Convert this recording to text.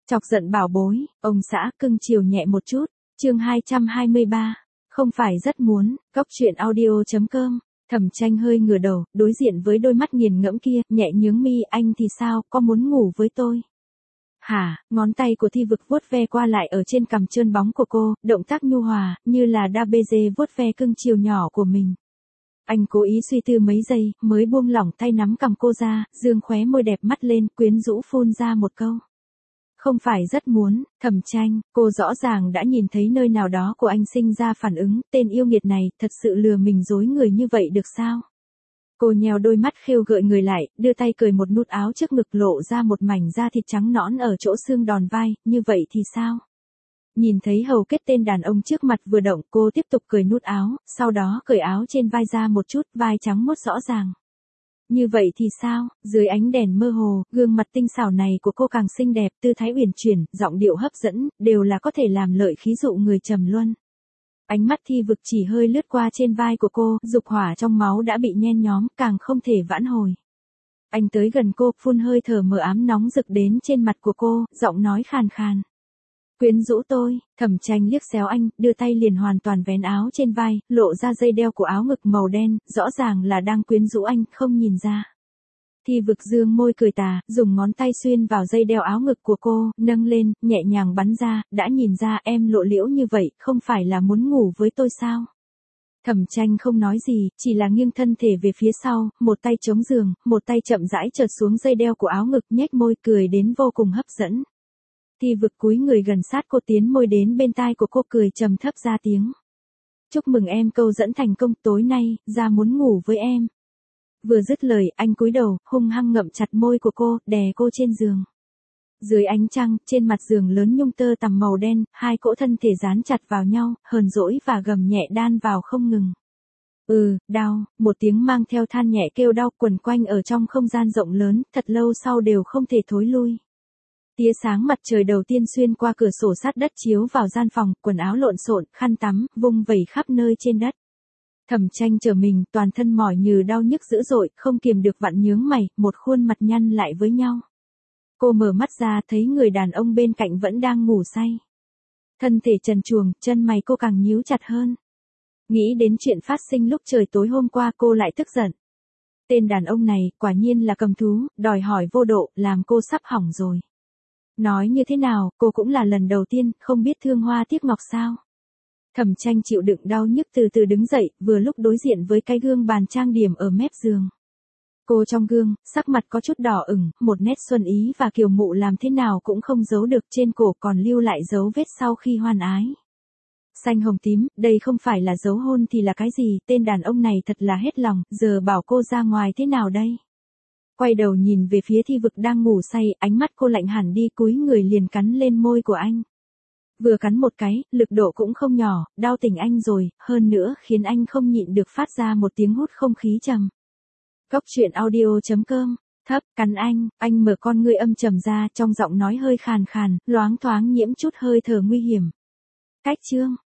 Chọc giận bảo bối, ông xã cưng chiều nhẹ một chút, chương 223, không phải rất muốn, Cóc truyện audio.com. Thẩm Tranh hơi ngửa đầu, đối diện với đôi mắt nghiền ngẫm kia, nhẹ nhướng mi, anh thì sao, có muốn ngủ với tôi? Hả, ngón tay của Thi Vực vuốt ve qua lại ở trên cằm trơn bóng của cô, động tác nhu hòa, như là đa bê dê vuốt ve cưng chiều nhỏ của mình. Anh cố ý suy tư mấy giây, mới buông lỏng tay nắm cằm cô ra, dương khóe môi đẹp mắt lên, quyến rũ phun ra một câu. Không phải rất muốn, Thẩm Tranh, cô rõ ràng đã nhìn thấy nơi nào đó của anh sinh ra phản ứng, tên yêu nghiệt này, thật sự lừa mình dối người như vậy được sao? Cô nheo đôi mắt khêu gợi người lại, đưa tay cởi một nút áo trước ngực lộ ra một mảnh da thịt trắng nõn ở chỗ xương đòn vai, như vậy thì sao? Nhìn thấy hầu kết tên đàn ông trước mặt vừa động, cô tiếp tục cởi nút áo, sau đó cởi áo trên vai ra một chút, vai trắng muốt rõ ràng. Như vậy thì sao, dưới ánh đèn mơ hồ, gương mặt tinh xảo này của cô càng xinh đẹp, tư thái uyển chuyển, giọng điệu hấp dẫn, đều là có thể làm lợi khí dụ người trầm luân. Ánh mắt Thi Vực chỉ hơi lướt qua trên vai của cô, dục hỏa trong máu đã bị nhen nhóm, càng không thể vãn hồi. Anh tới gần cô, phun hơi thở mờ ám nóng rực đến trên mặt của cô, giọng nói khàn khàn. Quyến rũ tôi, Thẩm Tranh liếc xéo anh, đưa tay liền hoàn toàn vén áo trên vai, lộ ra dây đeo của áo ngực màu đen, rõ ràng là đang quyến rũ anh, không nhìn ra. Thi Vực dương môi cười tà, dùng ngón tay xuyên vào dây đeo áo ngực của cô, nâng lên, nhẹ nhàng bắn ra, đã nhìn ra em lộ liễu như vậy, không phải là muốn ngủ với tôi sao? Thẩm Tranh không nói gì, chỉ là nghiêng thân thể về phía sau, một tay chống giường, một tay chậm rãi trượt xuống dây đeo của áo ngực, nhếch môi cười đến vô cùng hấp dẫn. Thi Vực cúi người gần sát cô, tiến môi đến bên tai của cô, cười trầm thấp ra tiếng. Chúc mừng em câu dẫn thành công, tối nay, ra muốn ngủ với em. Vừa dứt lời, anh cúi đầu, hung hăng ngậm chặt môi của cô, đè cô trên giường. Dưới ánh trăng, trên mặt giường lớn nhung tơ tằm màu đen, hai cỗ thân thể dán chặt vào nhau, hờn dỗi và gầm nhẹ đan vào không ngừng. Đau, một tiếng mang theo than nhẹ kêu đau quẩn quanh ở trong không gian rộng lớn, thật lâu sau đều không thể thối lui. Tia sáng mặt trời đầu tiên xuyên qua cửa sổ sát đất chiếu vào gian phòng, quần áo lộn xộn, khăn tắm, vung vẩy khắp nơi trên đất. Thẩm Tranh trở mình, toàn thân mỏi như đau nhức dữ dội, không kiềm được vặn nhướng mày, một khuôn mặt nhăn lại với nhau. Cô mở mắt ra, thấy người đàn ông bên cạnh vẫn đang ngủ say. Thân thể trần truồng, chân mày cô càng nhíu chặt hơn. Nghĩ đến chuyện phát sinh lúc trời tối hôm qua, cô lại tức giận. Tên đàn ông này, quả nhiên là cầm thú, đòi hỏi vô độ, làm cô sắp hỏng rồi. Nói như thế nào, cô cũng là lần đầu tiên, không biết thương hoa tiếc ngọc sao. Thẩm Tranh chịu đựng đau nhức từ từ đứng dậy, vừa lúc đối diện với cái gương bàn trang điểm ở mép giường. Cô trong gương, sắc mặt có chút đỏ ửng, một nét xuân ý và kiều mụ làm thế nào cũng không giấu được, trên cổ còn lưu lại dấu vết sau khi hoan ái. Xanh hồng tím, đây không phải là dấu hôn thì là cái gì, tên đàn ông này thật là hết lòng, giờ bảo cô ra ngoài thế nào đây? Quay đầu nhìn về phía Thi Vực đang ngủ say, ánh mắt cô lạnh hẳn đi, cúi người liền cắn lên môi của anh. Vừa cắn một cái, lực độ cũng không nhỏ, đau tỉnh anh rồi, hơn nữa khiến anh không nhịn được phát ra một tiếng hút không khí trầm. Cóc truyện audio.com, thấp, cắn anh mở con ngươi âm trầm ra, trong giọng nói hơi khàn khàn, loáng thoáng nhiễm chút hơi thở nguy hiểm. Cách chương.